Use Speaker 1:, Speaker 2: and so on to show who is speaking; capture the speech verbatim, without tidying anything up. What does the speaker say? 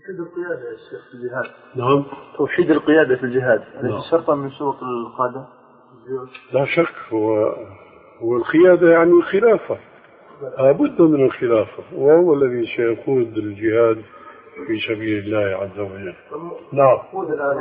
Speaker 1: توحيد القيادة يا شيخ في الجهاد.
Speaker 2: نعم.
Speaker 1: توحيد القيادة في الجهاد.
Speaker 2: نعم.
Speaker 1: ليس شرطا من شروط القادة.
Speaker 2: لا شك. هو هو القيادة يعني الخلافة. لابد من الخلافة، وهو الذي سيقود الجهاد في سبيل الله عز وجل. نعم.